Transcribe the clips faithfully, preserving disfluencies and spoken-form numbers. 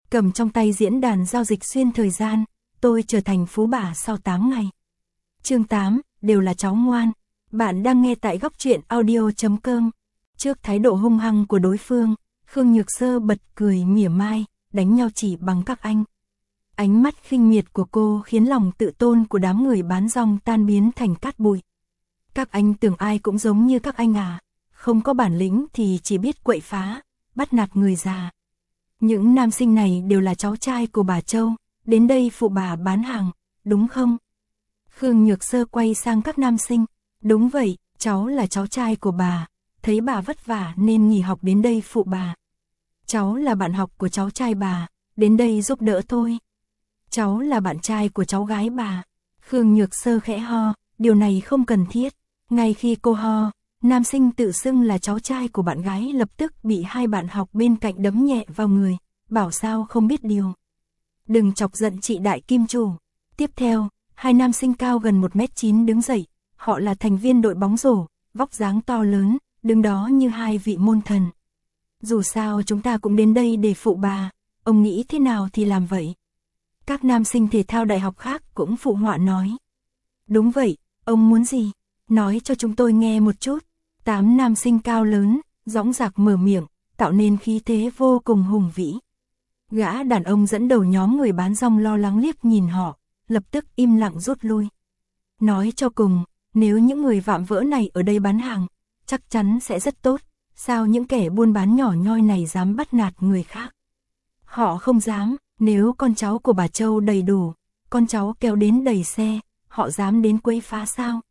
cầm trong tay diễn đàn giao dịch xuyên thời gian, tôi trở thành phú bà sau tám ngày. Chương tám, đều là cháu ngoan. Bạn đang nghe tại góc truyện audio chấm com. Trước thái độ hung hăng của đối phương, Khương Nhược Sơ bật cười mỉa mai, đánh nhau chỉ bằng các anh. Ánh mắt khinh miệt của cô khiến lòng tự tôn của đám người bán rong tan biến thành cát bụi. Các anh tưởng ai cũng giống như các anh à, không có bản lĩnh thì chỉ biết quậy phá, bắt nạt người già. Những nam sinh này đều là cháu trai của bà Châu, đến đây phụ bà bán hàng, đúng không? Khương Nhược Sơ quay sang các nam sinh, đúng vậy, cháu là cháu trai của bà, thấy bà vất vả nên nghỉ học đến đây phụ bà. Cháu là bạn học của cháu trai bà, đến đây giúp đỡ thôi. Cháu là bạn trai của cháu gái bà. Khương Nhược Sơ khẽ ho, điều này không cần thiết. Ngay khi cô ho, nam sinh tự xưng là cháu trai của bạn gái lập tức bị hai bạn học bên cạnh đấm nhẹ vào người, bảo sao không biết điều. Đừng chọc giận chị đại kim chủ. Tiếp theo, hai nam sinh cao gần một mét chín đứng dậy, họ là thành viên đội bóng rổ, vóc dáng to lớn, đứng đó như hai vị môn thần. Dù sao chúng ta cũng đến đây để phụ bà, ông nghĩ thế nào thì làm vậy. Các nam sinh thể thao đại học khác cũng phụ họa nói. Đúng vậy, ông muốn gì? Nói cho chúng tôi nghe một chút. Tám nam sinh cao lớn, dõng dạc mở miệng, tạo nên khí thế vô cùng hùng vĩ. Gã đàn ông dẫn đầu nhóm người bán rong lo lắng liếc nhìn họ, lập tức im lặng rút lui. Nói cho cùng, nếu những người vạm vỡ này ở đây bán hàng, chắc chắn sẽ rất tốt. Sao những kẻ buôn bán nhỏ nhoi này dám bắt nạt người khác? Họ không dám, nếu con cháu của bà Châu đầy đủ, con cháu kéo đến đầy xe, họ dám đến quấy phá sao?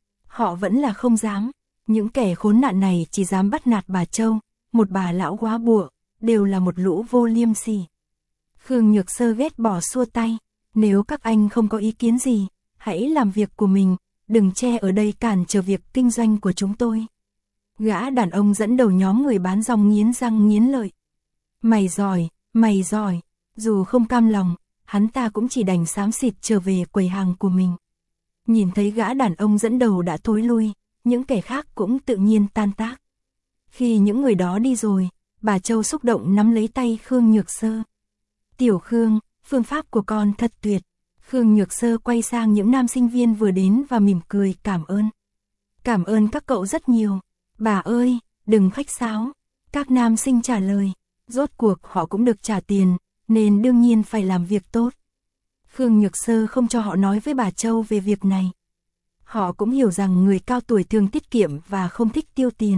Họ vẫn là không dám, những kẻ khốn nạn này chỉ dám bắt nạt bà Châu, một bà lão quá bụa, đều là một lũ vô liêm sỉ. Khương Nhược Sơ ghét bỏ xua tay, nếu các anh không có ý kiến gì, hãy làm việc của mình, đừng che ở đây cản trở việc kinh doanh của chúng tôi. Gã đàn ông dẫn đầu nhóm người bán rong nghiến răng nghiến lợi. Mày giỏi, mày giỏi, dù không cam lòng, hắn ta cũng chỉ đành xám xịt trở về quầy hàng của mình. Nhìn thấy gã đàn ông dẫn đầu đã thối lui, những kẻ khác cũng tự nhiên tan tác. Khi những người đó đi rồi, bà Châu xúc động nắm lấy tay Khương Nhược Sơ. Tiểu Khương, phương pháp của con thật tuyệt. Khương Nhược Sơ quay sang những nam sinh viên vừa đến và mỉm cười cảm ơn. Cảm ơn các cậu rất nhiều. Bà ơi, đừng khách sáo. Các nam sinh trả lời, rốt cuộc họ cũng được trả tiền, nên đương nhiên phải làm việc tốt. Khương Nhược Sơ không cho họ nói với bà Châu về việc này. Họ cũng hiểu rằng người cao tuổi thường tiết kiệm và không thích tiêu tiền.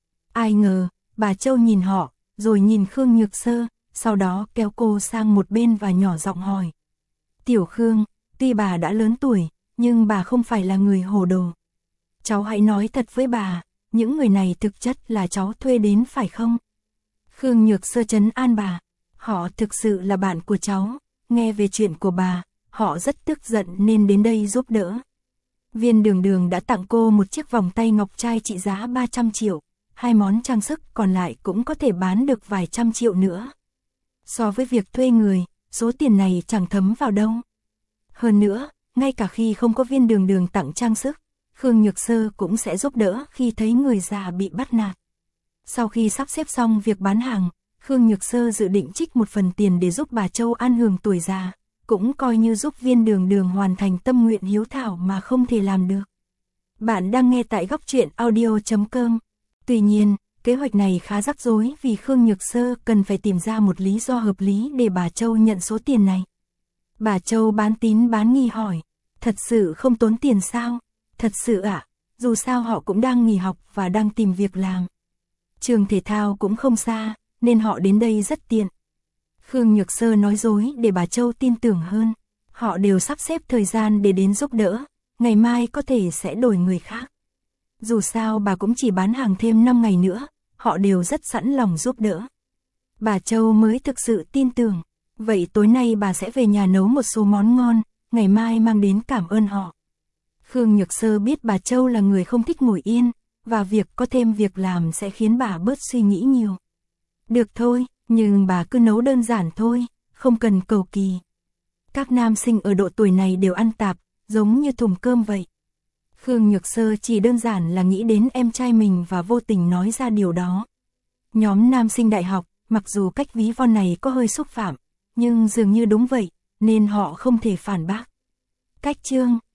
Ai ngờ, bà Châu nhìn họ, rồi nhìn Khương Nhược Sơ, sau đó kéo cô sang một bên và nhỏ giọng hỏi. Tiểu Khương, tuy bà đã lớn tuổi, nhưng bà không phải là người hồ đồ. Cháu hãy nói thật với bà, những người này thực chất là cháu thuê đến phải không? Khương Nhược Sơ trấn an bà, họ thực sự là bạn của cháu, nghe về chuyện của bà, họ rất tức giận nên đến đây giúp đỡ. Viên Đường Đường đã tặng cô một chiếc vòng tay ngọc trai trị giá ba trăm triệu, hai món trang sức còn lại cũng có thể bán được vài trăm triệu nữa. So với việc thuê người, số tiền này chẳng thấm vào đâu. Hơn nữa, ngay cả khi không có Viên Đường Đường tặng trang sức, Khương Nhược Sơ cũng sẽ giúp đỡ khi thấy người già bị bắt nạt. Sau khi sắp xếp xong việc bán hàng, Khương Nhược Sơ dự định trích một phần tiền để giúp bà Châu an hưởng tuổi già, cũng coi như giúp Viên Đường Đường hoàn thành tâm nguyện hiếu thảo mà không thể làm được. Bạn đang nghe tại góc truyện audio chấm com. Tuy nhiên, kế hoạch này khá rắc rối vì Khương Nhược Sơ cần phải tìm ra một lý do hợp lý để bà Châu nhận số tiền này. Bà Châu bán tín bán nghi hỏi, thật sự không tốn tiền sao? Thật sự ạ, à, dù sao họ cũng đang nghỉ học và đang tìm việc làm. Trường thể thao cũng không xa, nên họ đến đây rất tiện. Khương Nhược Sơ nói dối để bà Châu tin tưởng hơn. Họ đều sắp xếp thời gian để đến giúp đỡ, ngày mai có thể sẽ đổi người khác. Dù sao bà cũng chỉ bán hàng thêm năm ngày nữa, họ đều rất sẵn lòng giúp đỡ. Bà Châu mới thực sự tin tưởng, vậy tối nay bà sẽ về nhà nấu một số món ngon, ngày mai mang đến cảm ơn họ. Khương Nhược Sơ biết bà Châu là người không thích ngồi yên, và việc có thêm việc làm sẽ khiến bà bớt suy nghĩ nhiều. Được thôi, nhưng bà cứ nấu đơn giản thôi, không cần cầu kỳ. Các nam sinh ở độ tuổi này đều ăn tạp, giống như thùng cơm vậy. Khương Nhược Sơ chỉ đơn giản là nghĩ đến em trai mình và vô tình nói ra điều đó. Nhóm nam sinh đại học, mặc dù cách ví von này có hơi xúc phạm, Nhưng dường như đúng vậy, nên họ không thể phản bác. Cách chương